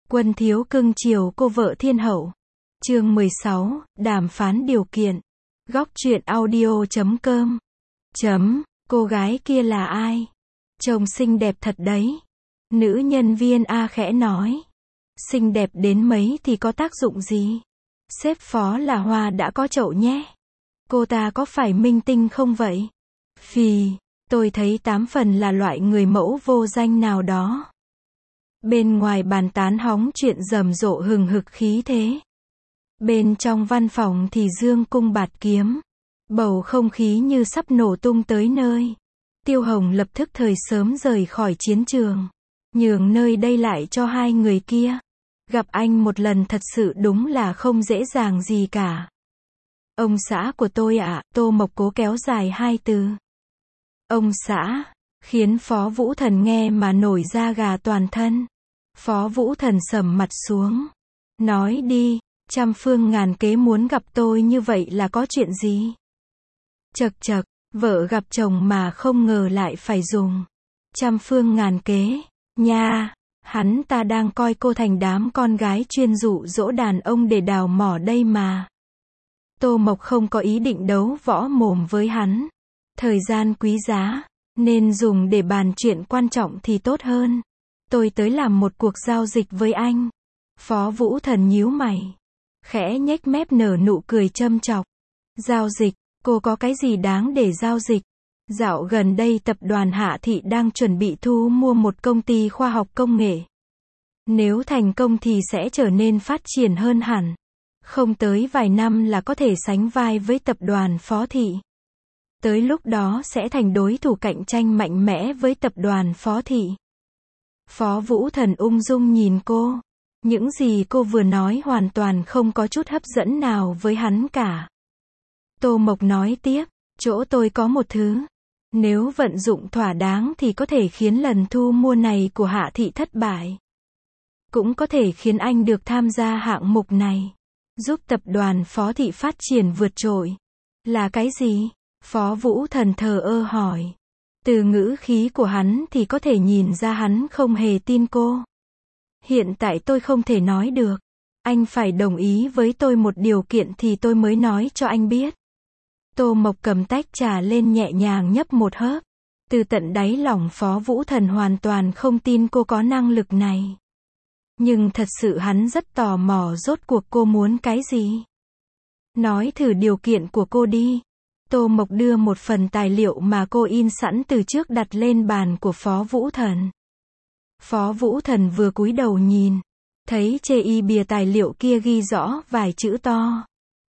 Quân thiếu cưng chiều cô vợ thiên hậu. Chương 16, đàm phán điều kiện. Góc truyện audio.com. Cô gái kia là ai? Trông xinh đẹp thật đấy. Nữ nhân viên A khẽ nói. Xinh đẹp đến mấy thì có tác dụng gì? Sếp phó là Hoa đã có chậu nhé. Cô ta có phải minh tinh không vậy? Phì, tôi thấy 8 phần là loại người mẫu vô danh nào đó. Bên ngoài bàn tán hóng chuyện rầm rộ hừng hực khí thế. Bên trong văn phòng thì dương cung bạt kiếm. Bầu không khí như sắp nổ tung tới nơi. Tiêu Hồng lập tức thời sớm rời khỏi chiến trường. Nhường nơi đây lại cho hai người kia. Gặp anh một lần thật sự đúng là không dễ dàng gì cả. Ông xã của tôi ạ, Tô Mộc cố kéo dài hai từ. Ông xã, khiến Phó Vũ Thần nghe mà nổi da gà toàn thân. Phó Vũ Thần sầm mặt xuống. Nói đi, trăm phương ngàn kế muốn gặp tôi như vậy là có chuyện gì? Chậc chậc, vợ gặp chồng mà không ngờ lại phải dùng trăm phương ngàn kế, nha. Hắn ta đang coi cô thành đám con gái chuyên dụ dỗ đàn ông để đào mỏ đây mà. Tô Mộc không có ý định đấu võ mồm với hắn. Thời gian quý giá, nên dùng để bàn chuyện quan trọng thì tốt hơn. Tôi tới làm một cuộc giao dịch với anh. Phó Vũ Thần nhíu mày. Khẽ nhếch mép nở nụ cười châm chọc. Giao dịch, cô có cái gì đáng để giao dịch? Dạo gần đây tập đoàn Hạ Thị đang chuẩn bị thu mua một công ty khoa học công nghệ. Nếu thành công thì sẽ trở nên phát triển hơn hẳn. Không tới vài năm là có thể sánh vai với tập đoàn Phó Thị. Tới lúc đó sẽ thành đối thủ cạnh tranh mạnh mẽ với tập đoàn Phó Thị. Phó Vũ Thần ung dung nhìn cô. Những gì cô vừa nói hoàn toàn không có chút hấp dẫn nào với hắn cả. Tô Mộc nói tiếp, chỗ tôi có một thứ. Nếu vận dụng thỏa đáng thì có thể khiến lần thu mua này của Hạ Thị thất bại. Cũng có thể khiến anh được tham gia hạng mục này. Giúp tập đoàn Phó Thị phát triển vượt trội. Là cái gì? Phó Vũ Thần thờ ơ hỏi. Từ ngữ khí của hắn thì có thể nhìn ra hắn không hề tin cô. Hiện tại tôi không thể nói được. Anh phải đồng ý với tôi một điều kiện thì tôi mới nói cho anh biết. Tô Mộc cầm tách trà lên nhẹ nhàng nhấp một hớp. Từ tận đáy lòng Phó Vũ Thần hoàn toàn không tin cô có năng lực này. Nhưng thật sự hắn rất tò mò rốt cuộc cô muốn cái gì. Nói thử điều kiện của cô đi. Tô Mộc đưa một phần tài liệu mà cô in sẵn từ trước đặt lên bàn của Phó Vũ Thần. Phó Vũ Thần vừa cúi đầu nhìn. Thấy trên bìa tài liệu kia ghi rõ vài chữ to.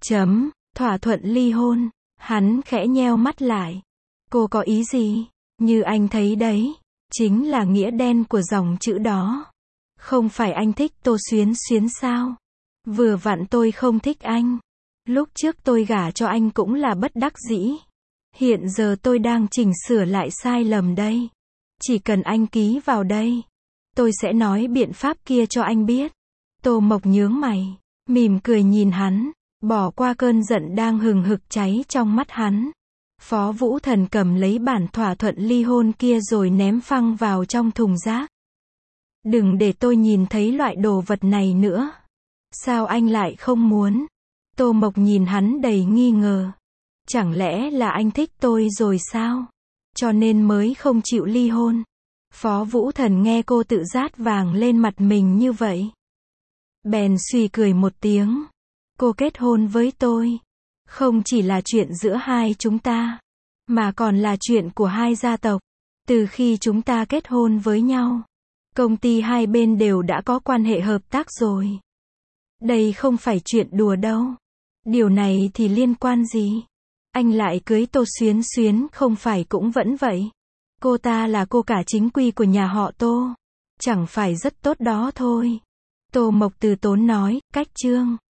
Thỏa thuận ly hôn. Hắn khẽ nheo mắt lại. Cô có ý gì? Như anh thấy đấy. Chính là nghĩa đen của dòng chữ đó. Không phải anh thích Tô Xuyến Xuyến sao? Vừa vặn tôi không thích anh. Lúc trước tôi gả cho anh cũng là bất đắc dĩ. Hiện giờ tôi đang chỉnh sửa lại sai lầm đây. Chỉ cần anh ký vào đây. Tôi sẽ nói biện pháp kia cho anh biết. Tô Mộc nhướng mày. Mỉm cười nhìn hắn. Bỏ qua cơn giận đang hừng hực cháy trong mắt hắn. Phó Vũ Thần cầm lấy bản thỏa thuận ly hôn kia rồi ném phăng vào trong thùng rác. Đừng để tôi nhìn thấy loại đồ vật này nữa. Sao anh lại không muốn? Tô Mộc nhìn hắn đầy nghi ngờ. Chẳng lẽ là anh thích tôi rồi sao? Cho nên mới không chịu ly hôn. Phó Vũ Thần nghe cô tự rát vàng lên mặt mình như vậy. Bèn suy cười một tiếng. Cô kết hôn với tôi. Không chỉ là chuyện giữa hai chúng ta. Mà còn là chuyện của hai gia tộc. Từ khi chúng ta kết hôn với nhau. Công ty hai bên đều đã có quan hệ hợp tác rồi. Đây không phải chuyện đùa đâu. Điều này thì liên quan gì? Anh lại cưới Tô Xuyến Xuyến không phải cũng vẫn vậy. Cô ta là cô cả chính quy của nhà họ Tô. Chẳng phải rất tốt đó thôi. Tô Mộc từ tốn nói, cách chương.